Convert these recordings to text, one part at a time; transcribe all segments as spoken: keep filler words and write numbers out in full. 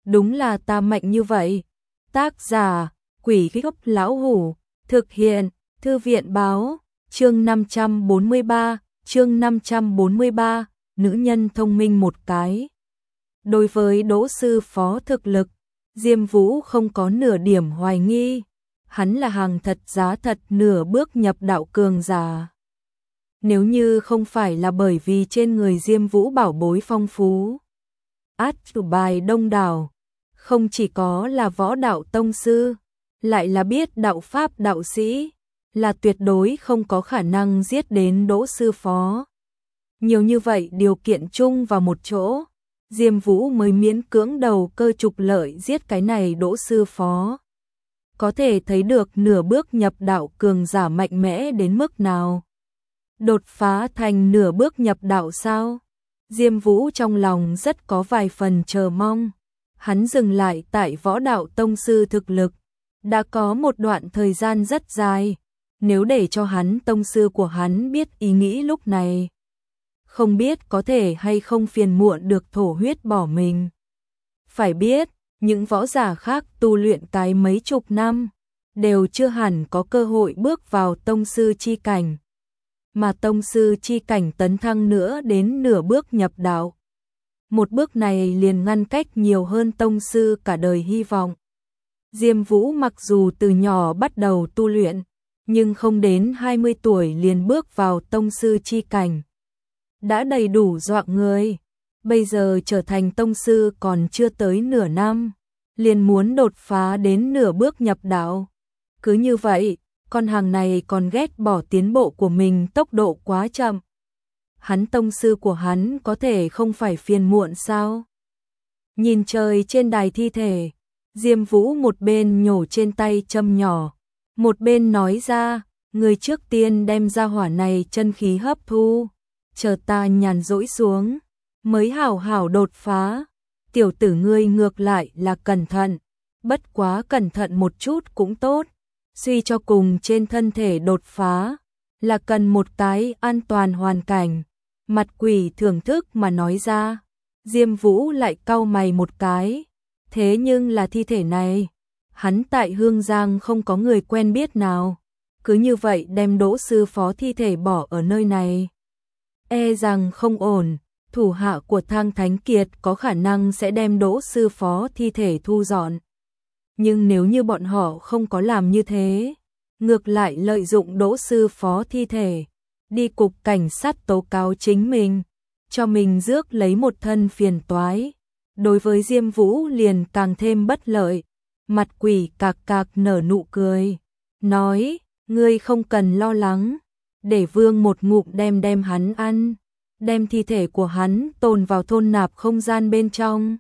đúng là ta mạnh như vậy. Tác giả, Quỷ Gốc Lão Hủ, thực hiện, Thư viện báo, chương năm trăm bốn mươi ba, chương năm trăm bốn mươi ba, nữ nhân thông minh một cái. Đối với Đỗ sư phó thực lực, Diêm Vũ không có nửa điểm hoài nghi, hắn là hàng thật giá thật nửa bước nhập đạo cường giả. Nếu như không phải là bởi vì trên người Diêm Vũ bảo bối phong phú, át chủ bài đông đảo, không chỉ có là võ đạo tông sư, lại là biết đạo pháp đạo sĩ, là tuyệt đối không có khả năng giết đến Đỗ sư phó. Nhiều như vậy điều kiện chung vào một chỗ, Diêm Vũ mới miễn cưỡng đầu cơ trục lợi giết cái này Đỗ sư phó. Có thể thấy được nửa bước nhập đạo cường giả mạnh mẽ đến mức nào. Đột phá thành nửa bước nhập đạo sao? Diêm Vũ trong lòng rất có vài phần chờ mong. Hắn dừng lại tại võ đạo tông sư thực lực, đã có một đoạn thời gian rất dài. Nếu để cho hắn tông sư của hắn biết ý nghĩ lúc này, không biết có thể hay không phiền muộn được thổ huyết bỏ mình. Phải biết, những võ giả khác tu luyện cái mấy chục năm, đều chưa hẳn có cơ hội bước vào tông sư chi cảnh. Mà tông sư chi cảnh tấn thăng nữa đến nửa bước nhập đạo. Một bước này liền ngăn cách nhiều hơn tông sư cả đời hy vọng. Diêm Vũ mặc dù từ nhỏ bắt đầu tu luyện, nhưng không đến hai mươi tuổi liền bước vào tông sư chi cảnh. Đã đầy đủ dọa người, bây giờ trở thành tông sư còn chưa tới nửa năm, liền muốn đột phá đến nửa bước nhập đạo. Cứ như vậy, con hàng này còn ghét bỏ tiến bộ của mình tốc độ quá chậm. Hắn tông sư của hắn có thể không phải phiền muộn sao? Nhìn trời trên đài thi thể, Diêm Vũ một bên nhổ trên tay châm nhỏ, một bên nói ra, người trước tiên đem ra hỏa này chân khí hấp thu, chờ ta nhàn rỗi xuống, mới hảo hảo đột phá. Tiểu tử ngươi ngược lại là cẩn thận, bất quá cẩn thận một chút cũng tốt, suy cho cùng trên thân thể đột phá, là cần một cái an toàn hoàn cảnh. Mặt Quỷ thưởng thức mà nói ra, Diêm Vũ lại cau mày một cái, thế nhưng là thi thể này, hắn tại Hương Giang không có người quen biết nào, cứ như vậy đem Đỗ sư phó thi thể bỏ ở nơi này. E rằng không ổn, thủ hạ của Thang Thánh Kiệt có khả năng sẽ đem Đỗ sư phó thi thể thu dọn. Nhưng nếu như bọn họ không có làm như thế, ngược lại lợi dụng Đỗ sư phó thi thể, đi cục cảnh sát tố cáo chính mình, cho mình rước lấy một thân phiền toái. Đối với Diêm Vũ liền càng thêm bất lợi. Mặt Quỷ cạc cạc nở nụ cười, nói, ngươi không cần lo lắng, để vương một ngụm đem đem hắn ăn, đem thi thể của hắn tồn vào thôn nạp không gian bên trong.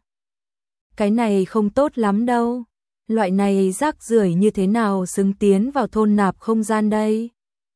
Cái này không tốt lắm đâu, loại này rác rưởi như thế nào xứng tiến vào thôn nạp không gian đây?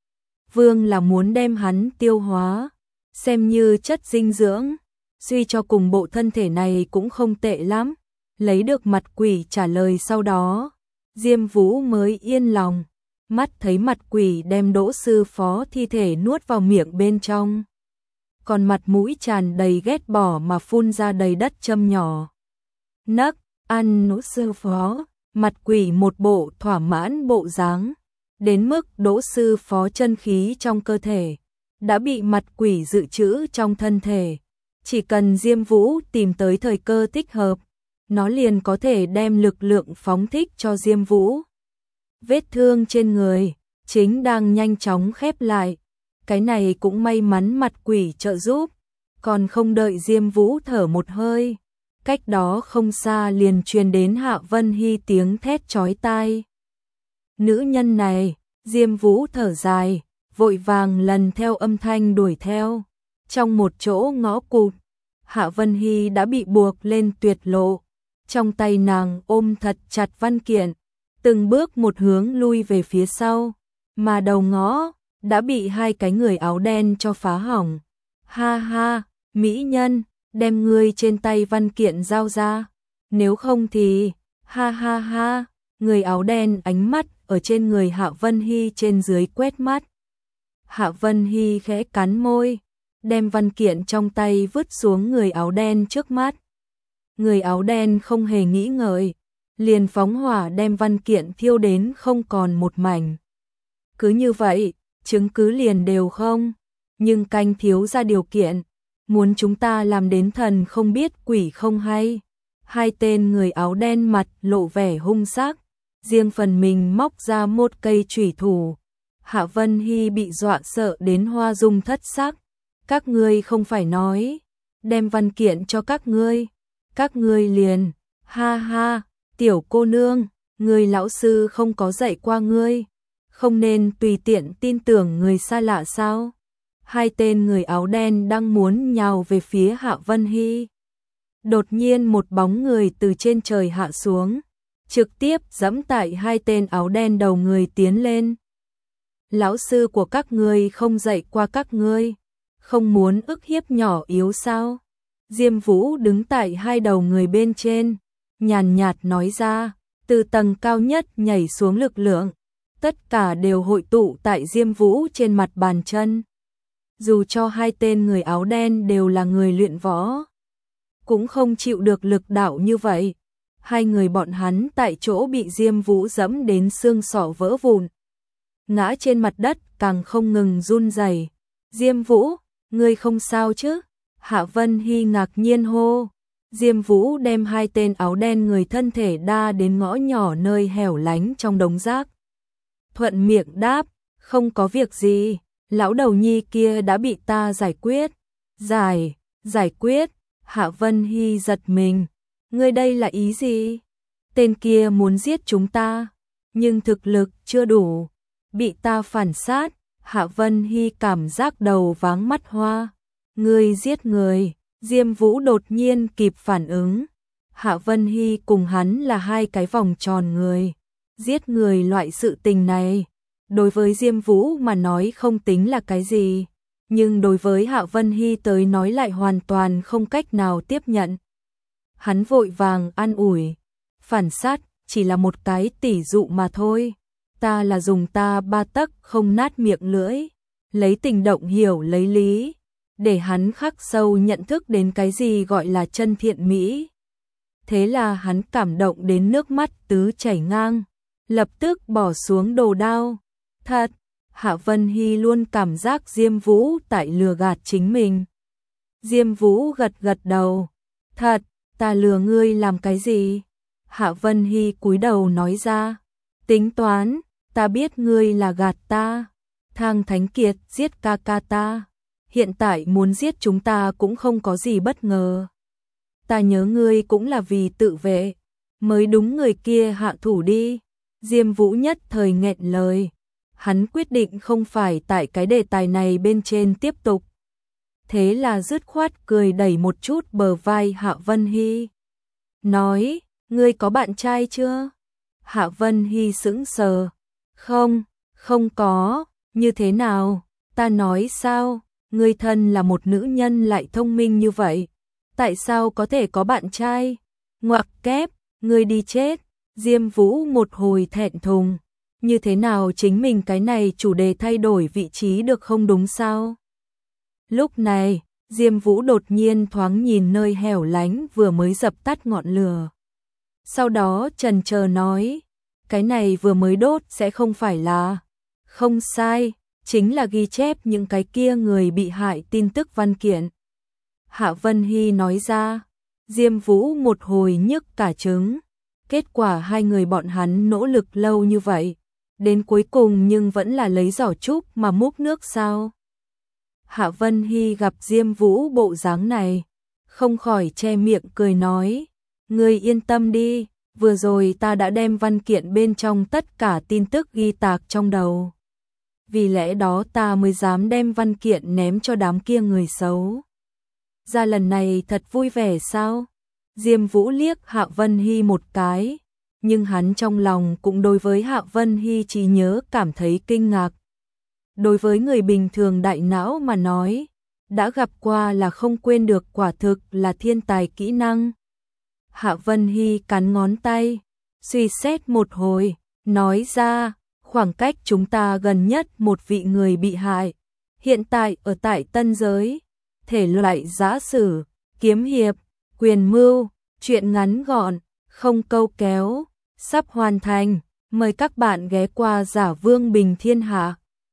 Vương là muốn đem hắn tiêu hóa, xem như chất dinh dưỡng, suy cho cùng bộ thân thể này cũng không tệ lắm. Lấy được Mặt Quỷ trả lời sau đó, Diêm Vũ mới yên lòng, mắt thấy Mặt Quỷ đem Đỗ sư phó thi thể nuốt vào miệng bên trong. Còn mặt mũi tràn đầy ghét bỏ mà phun ra đầy đất châm nhỏ. Nấc, ăn Đỗ sư phó, Mặt Quỷ một bộ thỏa mãn bộ dáng, đến mức Đỗ sư phó chân khí trong cơ thể đã bị Mặt Quỷ dự trữ trong thân thể. Chỉ cần Diêm Vũ tìm tới thời cơ thích hợp, nó liền có thể đem lực lượng phóng thích cho Diêm Vũ. Vết thương trên người chính đang nhanh chóng khép lại, cái này cũng may mắn Mặt Quỷ trợ giúp, còn không đợi Diêm Vũ thở một hơi, cách đó không xa liền truyền đến Hạ Vân Hy tiếng thét chói tai. Nữ nhân này, Diêm Vũ thở dài, vội vàng lần theo âm thanh đuổi theo. Trong một chỗ ngõ cụt, Hạ Vân Hy đã bị buộc lên tuyệt lộ, trong tay nàng ôm thật chặt văn kiện, từng bước một hướng lui về phía sau, mà đầu ngõ đã bị hai cái người áo đen cho phá hỏng. Ha ha, mỹ nhân, đem ngươi trên tay văn kiện giao ra, nếu không thì, ha ha ha, người áo đen ánh mắt ở trên người Hạ Vân Hy trên dưới quét mắt. Hạ Vân Hy khẽ cắn môi, đem văn kiện trong tay vứt xuống người áo đen trước mắt. Người áo đen không hề nghĩ ngợi, liền phóng hỏa đem văn kiện thiêu đến không còn một mảnh. Cứ như vậy, chứng cứ liền đều không, nhưng canh thiếu ra điều kiện, muốn chúng ta làm đến thần không biết quỷ không hay. Hai tên người áo đen mặt lộ vẻ hung sắc, riêng phần mình móc ra một cây chủy thủ. Hạ Vân Hy bị dọa sợ đến hoa dung thất sắc. Các ngươi không phải nói, đem văn kiện cho các ngươi. Các ngươi liền, ha ha, tiểu cô nương, người lão sư không có dạy qua ngươi, không nên tùy tiện tin tưởng người xa lạ sao? Hai tên người áo đen đang muốn nhào về phía Hạ Vân Hy. Đột nhiên một bóng người từ trên trời hạ xuống, trực tiếp giẫm tại hai tên áo đen đầu người tiến lên. Lão sư của các ngươi không dạy qua các ngươi, không muốn ức hiếp nhỏ yếu sao? Diêm Vũ đứng tại hai đầu người bên trên, nhàn nhạt nói ra, từ tầng cao nhất nhảy xuống lực lượng, tất cả đều hội tụ tại Diêm Vũ trên mặt bàn chân. Dù cho hai tên người áo đen đều là người luyện võ, cũng không chịu được lực đạo như vậy. Hai người bọn hắn tại chỗ bị Diêm Vũ giẫm đến xương sọ vỡ vụn, ngã trên mặt đất càng không ngừng run rẩy. Diêm Vũ, ngươi không sao chứ? Hạ Vân Hy ngạc nhiên hô. Diêm Vũ đem hai tên áo đen người thân thể đa đến ngõ nhỏ nơi hẻo lánh trong đống rác. Thuận miệng đáp, không có việc gì, lão đầu nhi kia đã bị ta giải quyết. Giải, giải quyết, Hạ Vân Hy giật mình. Ngươi đây là ý gì? Tên kia muốn giết chúng ta, nhưng thực lực chưa đủ, bị ta phản sát. Hạ Vân Hy cảm giác đầu váng mắt hoa. Ngươi giết người? Diêm Vũ đột nhiên kịp phản ứng. Hạ Vân Hy cùng hắn là hai cái vòng tròn người. Giết người loại sự tình này, đối với Diêm Vũ mà nói không tính là cái gì, nhưng đối với Hạ Vân Hy tới nói lại hoàn toàn không cách nào tiếp nhận. Hắn vội vàng an ủi, phản sát chỉ là một cái tỉ dụ mà thôi. Ta là dùng ta ba tấc không nát miệng lưỡi, lấy tình động hiểu lấy lý, để hắn khắc sâu nhận thức đến cái gì gọi là chân thiện mỹ. Thế là hắn cảm động đến nước mắt tứ chảy ngang, lập tức bỏ xuống đồ đao. Thật, Hạ Vân Hy luôn cảm giác Diêm Vũ tại lừa gạt chính mình. Diêm Vũ gật gật đầu. Thật, ta lừa ngươi làm cái gì? Hạ Vân Hy cúi đầu nói ra. Tính toán, ta biết ngươi là gạt ta. Thang Thánh Kiệt giết ca ca ta, hiện tại muốn giết chúng ta cũng không có gì bất ngờ. Ta nhớ ngươi cũng là vì tự vệ, mới đúng người kia hạ thủ đi. Diêm Vũ nhất thời nghẹn lời. Hắn quyết định không phải tại cái đề tài này bên trên tiếp tục. Thế là dứt khoát cười đẩy một chút bờ vai Hạ Vân Hy. Nói, ngươi có bạn trai chưa? Hạ Vân Hy sững sờ. Không, không có, như thế nào? Ta nói sao? Ngươi thân là một nữ nhân lại thông minh như vậy, tại sao có thể có bạn trai? Ngoặc kép, ngươi đi chết. Diêm Vũ một hồi thẹn thùng. Như thế nào chính mình cái này chủ đề thay đổi vị trí được không đúng sao? Lúc này, Diêm Vũ đột nhiên thoáng nhìn nơi hẻo lánh vừa mới dập tắt ngọn lửa. Sau đó chần chờ nói, cái này vừa mới đốt sẽ không phải là... Không sai, chính là ghi chép những cái kia người bị hại tin tức văn kiện. Hạ Vân Hy nói ra. Diêm Vũ một hồi nhức cả trứng. Kết quả hai người bọn hắn nỗ lực lâu như vậy, đến cuối cùng nhưng vẫn là lấy giỏ trúc mà múc nước sao? Hạ Vân Hy gặp Diêm Vũ bộ dáng này, không khỏi che miệng cười nói, ngươi yên tâm đi, vừa rồi ta đã đem văn kiện bên trong tất cả tin tức ghi tạc trong đầu. Vì lẽ đó ta mới dám đem văn kiện ném cho đám kia người xấu. Ra lần này thật vui vẻ sao? Diêm Vũ liếc Hạ Vân Hy một cái, nhưng hắn trong lòng cũng đối với Hạ Vân Hy trí nhớ cảm thấy kinh ngạc. Đối với người bình thường đại não mà nói, đã gặp qua là không quên được, quả thực là thiên tài kỹ năng. Hạ Vân Hy cắn ngón tay, suy xét một hồi, nói ra, khoảng cách chúng ta gần nhất một vị người bị hại, hiện tại ở tại Tân Giới, thể loại giã sử, kiếm hiệp, quyền mưu, Chuyện ngắn gọn, không câu kéo, sắp hoàn thành. Mời các bạn ghé qua Giả Vương Bình Thiên Hạ.